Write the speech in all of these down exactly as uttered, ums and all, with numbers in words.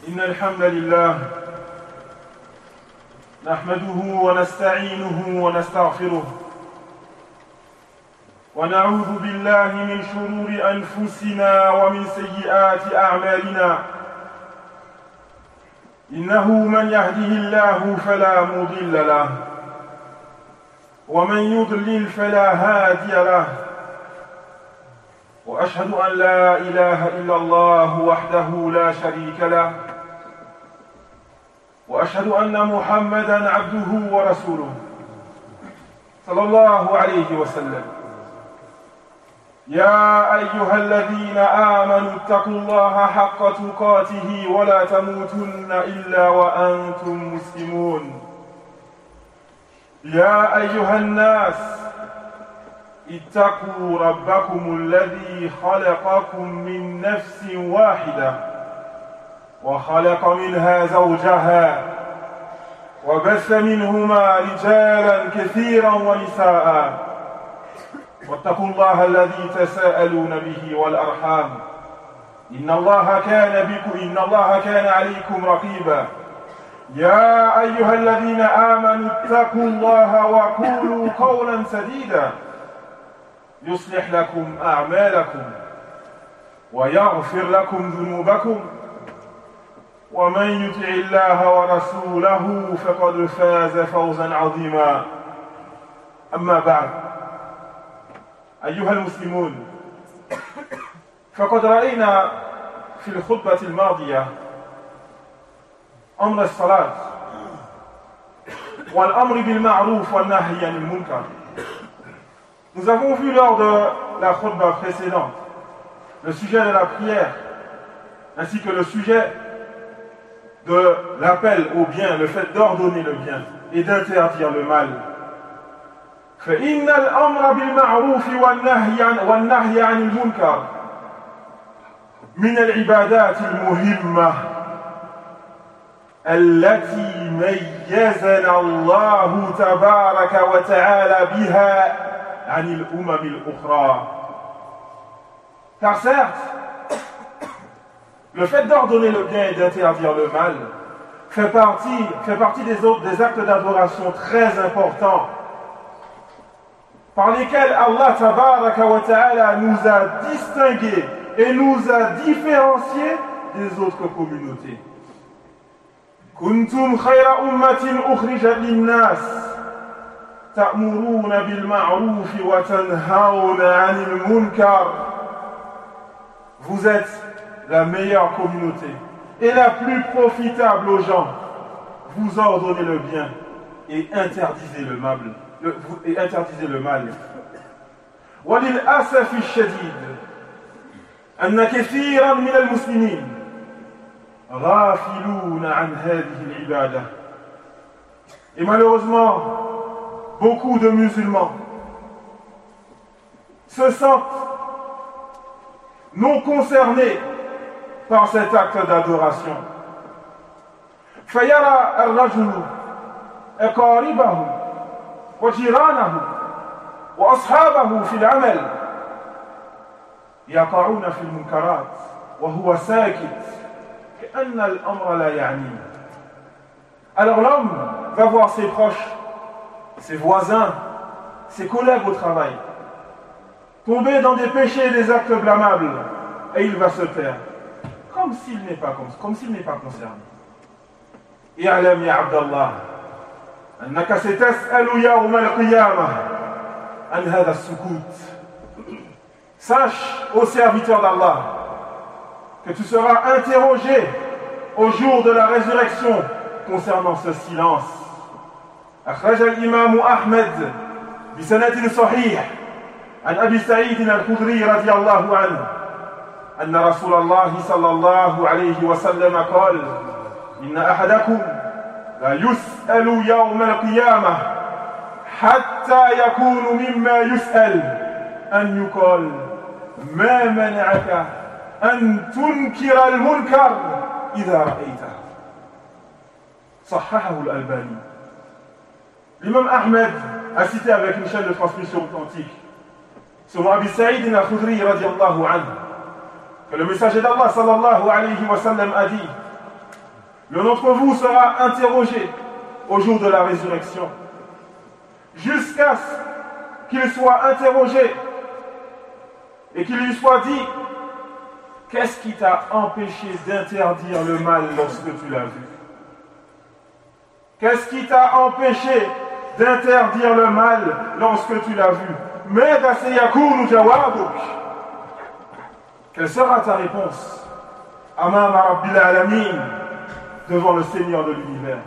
إن الحمد لله نحمده ونستعينه ونستغفره ونعوذ بالله من شرور أنفسنا ومن سيئات أعمالنا إنه من يهده الله فلا مضل له ومن يضلل فلا هادي له وأشهد أن لا إله إلا الله وحده لا شريك له وأشهد أن محمدًا عبده ورسوله صلى الله عليه وسلم يا أيها الذين آمنوا اتقوا الله حق تقاته ولا تموتن إلا وأنتم مسلمون يا أيها الناس اتقوا ربكم الذي خلقكم من نفس واحدة وخلق منها زوجها وبث منهما رجالا كثيرا ونساء واتقوا الله الذي تساءلون به والأرحام إن الله كان بكم إن الله كان عليكم رقيبا يا أيها الذين آمنوا اتقوا الله وقولوا قولا سديدا يصلح لكم أعمالكم ويغفر لكم ذنوبكم ومن يطع الله ورسوله فقد فاز فوزا عظيما أما بعد أيها المسلمون فقد رأينا في الخطبة الماضية أمر الصلاة والأمر بالمعروف والنهي عن المنكر. Nous avons vu lors de la khutbah précédente le sujet de la prière ainsi que le sujet de l'appel au bien, le fait d'ordonner le bien et d'interdire le mal. فإن الأمر بالمعروف والنهي عن والنهي عن المنكر من العبادات المهمة التي ميزنا الله تبارك وتعالى بها عن الأمم الأخرى. Car certes, le fait d'ordonner le bien et d'interdire le mal fait partie, fait partie des, autres, des actes d'adoration très importants par lesquels Allah tabaraka wa ta'ala nous a distingués et nous a différenciés des autres communautés. Kuntum khayra ummatin ukhrijat linnas ta'muruna bil ma'ruf wa tanhauna 'anil munkar. Vous êtes la meilleure communauté et la plus profitable aux gens. Vous ordonnez le bien et interdisez le mal. Le, et interdisez le mal. وللأسف الشديد أن كثيرا من المسلمين غافلون عن هذه العبادة. Et malheureusement, beaucoup de musulmans se sentent non concernés par cet acte d'adoration. فيرى الرجل أقاربه وجيرانه وأصحابه في العمل يقعون في المنكرات وهو ساكت كأن الأمر لا يعنيه. Alors l'homme va voir ses proches, ses voisins, ses collègues au travail tomber dans des péchés et des actes blâmables et il va se taire comme s'il n'est pas, comme s'il n'est pas concerné. اعلم يا عبد الله أنك ستسأل يوم القيامة عن هذا السكوت. Sache, ô serviteur d'Allah, que tu seras interrogé au jour de la résurrection concernant ce silence. أخرج الإمام أحمد بسند صحيح عن أبي سعيد الخدري رضي الله عنه أن رسول الله صلى الله عليه وسلم قال إن أحدكم لا يسأل يوم القيامة حتى يكون مما يسأل أن يقال ما منعك أن تنكر المنكر إذا رأيته. صححه الألباني. L'imam Ahmed a cité avec une chaîne de transmission authentique selon Abi Saïd al-Khudri radiyallahu anhu que le messager d'Allah sallallahu alayhi wa sallam a dit L'un d'entre vous sera interrogé au jour de la résurrection, jusqu'à ce qu'il soit interrogé et qu'il lui soit dit: qu'est-ce qui t'a empêché d'interdire le mal lorsque tu l'as vu? Qu'est-ce qui t'a empêché d'interdire le mal lorsque tu l'as vu? Mada sayakunu jawabuk. Quelle sera ta réponse amama rabbil alamin, devant le Seigneur de l'univers?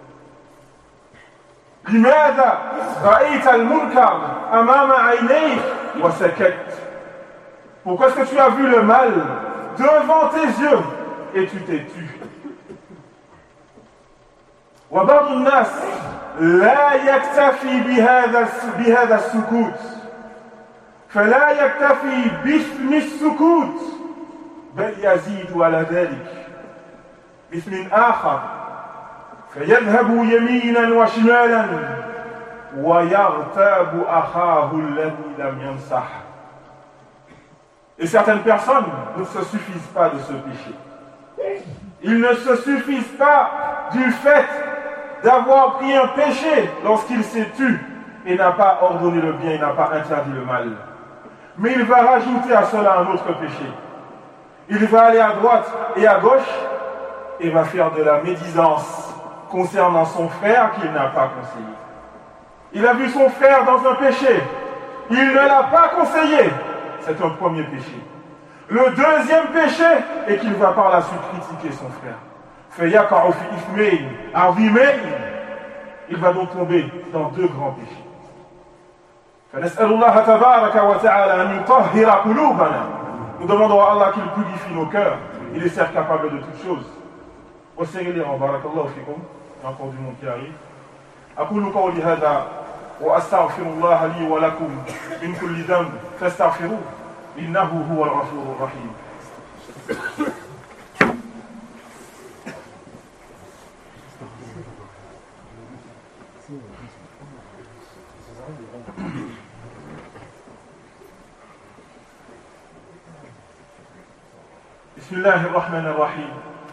Limada ra'ayta al-munkar amama aynayk wa sakat. Pourquoi est-ce que tu as vu le mal devant tes yeux et tu t'es tu? وبعض الناس لا يكتفي بهذا بهذا السكوت، فلا يكتفي باسم السكوت بل يزيد على ذلك باسم آخر، فيذهب يمينا وشمالا ويغتاب أخاه الذي لم ينصح. Et certaines personnes ne se suffisent pas de ce péché. Ils ne se suffisent pas du fait d'avoir pris un péché lorsqu'il s'est tu et n'a pas ordonné le bien et n'a pas interdit le mal. Mais il va rajouter à cela un autre péché. Il va aller à droite et à gauche et va faire de la médisance concernant son frère qu'il n'a pas conseillé. Il a vu son frère dans un péché, il ne l'a pas conseillé. C'est un premier péché. Le deuxième péché est qu'il va par la suite critiquer son frère. Il va donc tomber dans deux grands péchés. Nous demandons à Allah qu'il purifie nos cœurs. Il est certes capable de toutes choses. Resserrez les rangs. Barakallahu fikum. Il y a encore du monde qui arrive. أقول قولي هذا وأستغفر الله لي ولكم من كل ذنب فاستغفروه إنه هو الغفور الرحيم. بسم الله الرحمن الرحيم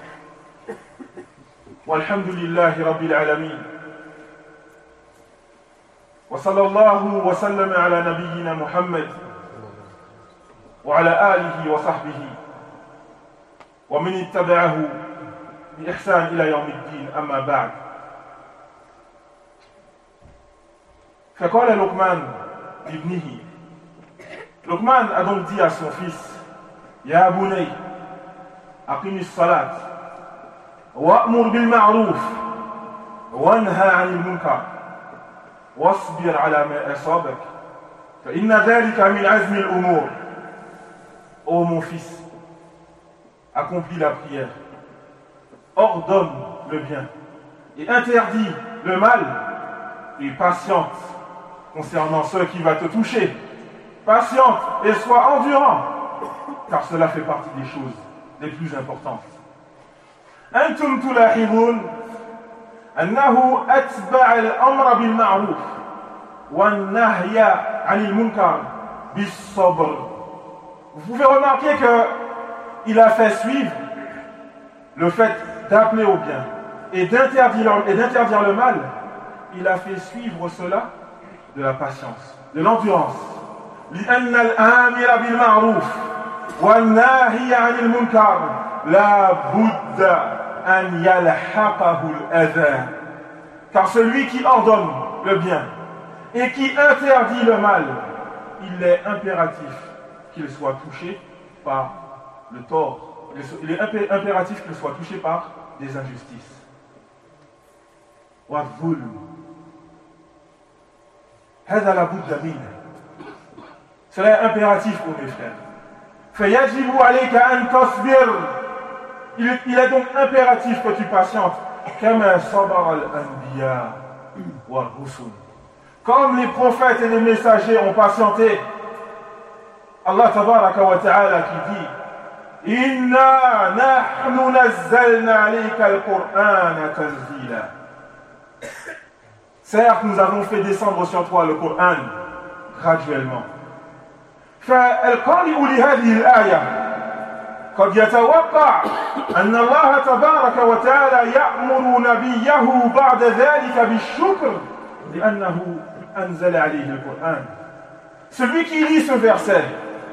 والحمد لله رب العالمين وصلى الله وسلم على نبينا محمد وعلى آله وصحبه ومن اتبعه بإحسان إلى يوم الدين أما بعد. فقال لقمان لابنه, Luqman a donc dit à son fils: Ya bunay, aqimi as-salat wa'mur bil ma'ruf wanha 'anil munkar wasbir 'ala ma asabak fa inna dhalika min 'azmi al-umur. Ô mon fils, accomplis la prière, ordonne le bien et interdis le mal et patiente concernant ce qui va te toucher. Patiente et sois endurant, car cela fait partie des choses les plus importantes. أنتم تلاحظون أنه أتبع الأمر بالمعروف والنهي عن المنكر بالصبر. Vous pouvez remarquer qu'il a fait suivre le fait d'appeler au bien et d'interdire, et d'interdire le mal. Il a fait suivre cela de la patience, de l'endurance. لأن الآمر بالمعروف والناهي عن المنكر لا بد أن يلحقه الأذى. Car celui qui ordonne le bien et qui interdit le mal, il est impératif qu'il soit touché par le tort. Il est impératif qu'il soit touché par des injustices. والظلم هذا لا بد منه. Cela est impératif pour mes frères. فيجب عليك أن تصبر. Il, il est donc impératif que tu patientes. كما صبر الأنبياء والرسل. Comme les prophètes et les messagers ont patienté. Allah tabaraka wa ta'ala qui dit: Inna nahnu nazzalna alayka al-Qur'ana tanzila. Certes, nous avons fait descendre sur toi le Coran graduellement. فالقارئ لهذه الآية قد يتوقع أن الله تبارك وتعالى يأمر نبيه بعد ذلك بالشكر لأنه أنزل عليه القرآن. Celui qui lit ce verset,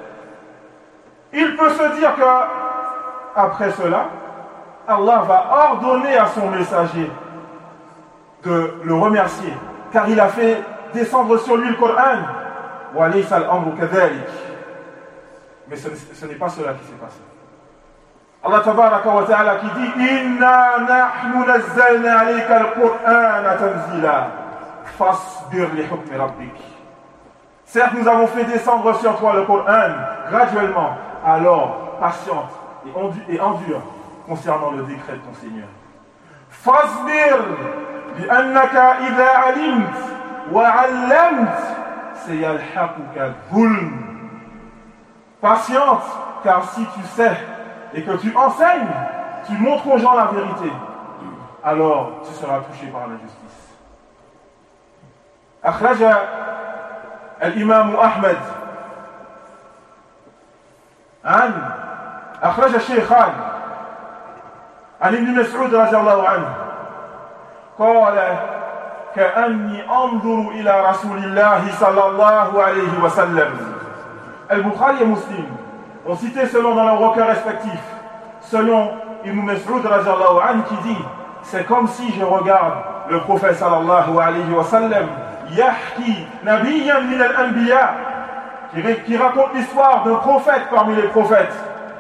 il peut se dire que après cela, Allah va ordonner à son messager de le remercier, car il a fait descendre sur lui le Coran. وَلَيْسَ الْأَمْرُ كَذَلِكَ. Mais ce, ce n'est pas cela qui s'est passé. Allah tabaraka wa ta'ala qui dit Inna nahnu nazzalna alayka al-Qur'ana tanzila fasbir li hukmi rabbik. Certes, nous avons fait descendre sur toi le Coran graduellement, alors patiente et endure concernant le décret de ton Seigneur. Fasbir bi annaka idha alimt wa 'allamt sayalhaquka dhulm. Patiente, car si tu sais et que tu enseignes, tu montres aux gens la vérité, alors tu seras touché par l'injustice. أخرج الإمام أحمد عن أخرج الشيخان عن ابن مسعود رضي الله عنه قال كأني أنظر إلى رسول الله صلى الله عليه وسلم. Al-Bukhari et Muslim ont cité selon dans leurs recueils respectifs, selon Ibn Mas'ud radhiyallahu anhu qui dit c'est comme si je regarde le prophète sallallahu alayhi wa sallam yahki nabiyyan min al-anbiya qui raconte l'histoire d'un prophète parmi les prophètes.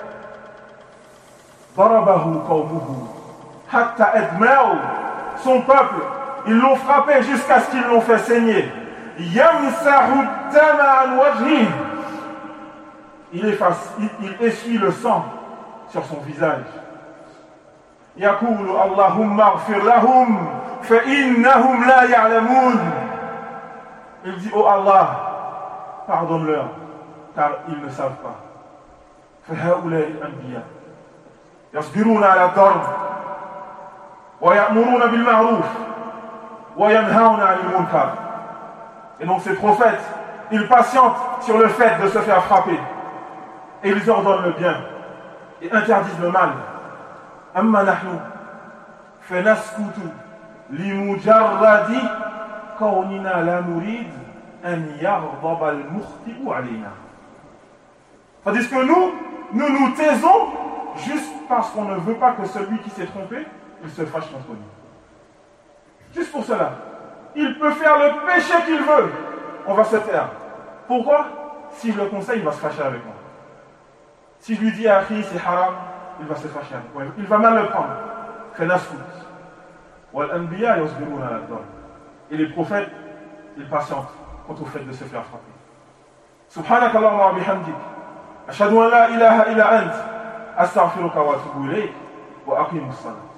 Darabahu qawmuhu hatta adma'u. Son peuple, ils l'ont frappé jusqu'à ce qu'ils l'ont fait saigner. Yamsahu ad-dama an wajhihi. Il efface, il, il essuie le sang sur son visage. Yaqulu Allahumma ighfir lahum fa innahum la ya'lamun. Il dit oh Allah, pardonne-leur car ils ne savent pas. Fa haula'i al-anbiya yasbiruna ala ad-darb wa ya'muruna bil ma'ruf wa yanhauna 'anil munkar. Et donc ces prophètes, ils patientent sur le fait de se faire frapper. Et ils ordonnent le bien et interdisent le mal. Amma nahnu fanaskutu limujarradi kawnina la nurid an yaghdaba al-mukhti'u alayna. Tandis que nous, nous nous taisons juste parce qu'on ne veut pas que celui qui s'est trompé, il se fâche contre nous. Juste pour cela. Il peut faire le péché qu'il veut. On va se taire. Pourquoi? Si je le conseille, il va se fâcher avec moi. Si je lui dis à Akhi c'est haram, il va se fâcher avec moi. Il va mal le prendre. Et les prophètes, ils patientent quant au fait de se faire frapper. Subhanakallahumma wa bihamdik. Ashhadu an la ilaha illa ant. Astaghfiruka wa atubu ilayk. Wa aqimus salat.